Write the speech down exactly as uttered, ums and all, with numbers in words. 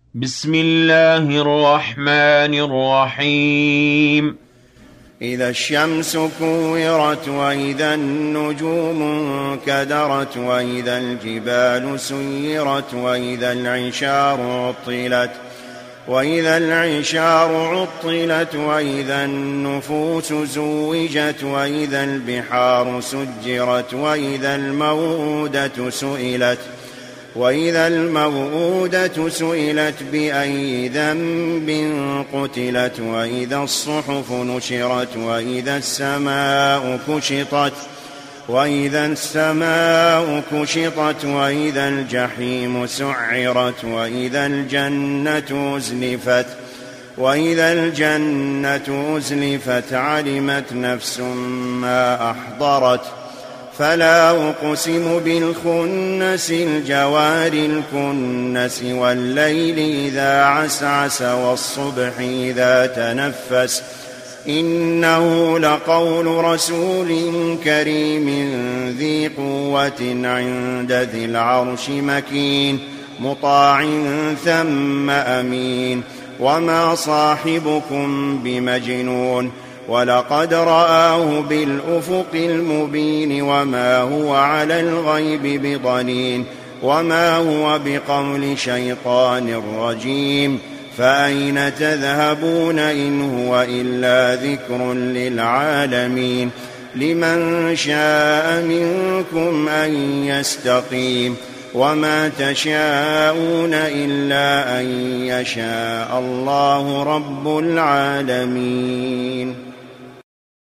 بسم الله الرحمن الرحيم. إذا الشمس كورت وإذا النجوم انكدرت وإذا الجبال سيرت وإذا العشار عطلت وإذا العشار عطلت وإذا النفوس زوجت وإذا البحار سجرت وإذا الموءودة سئلت وإذا الموءودة سئلت بأي ذنب قتلت وإذا الصحف نشرت وإذا السماء كشطت وإذا السماء كشطت وإذا الجحيم سعرت وإذا الجنة أزلفت وإذا الجنة أزلفت علمت نفس ما أحضرت فلا أقسم بالخنس الجوار الكنس والليل إذا عسعس والصبح إذا تنفس إنه لقول رسول كريم ذي قوة عند ذي العرش مكين مطاع ثم أمين وما صاحبكم بمجنون ولقد رآه بالأفق المبين وما هو على الغيب بضنين وما هو بقول شيطان رجيم فأين تذهبون إن هو إلا ذكر للعالمين لمن شاء منكم أن يستقيم وما تشاءون إلا أن يشاء الله رب العالمين.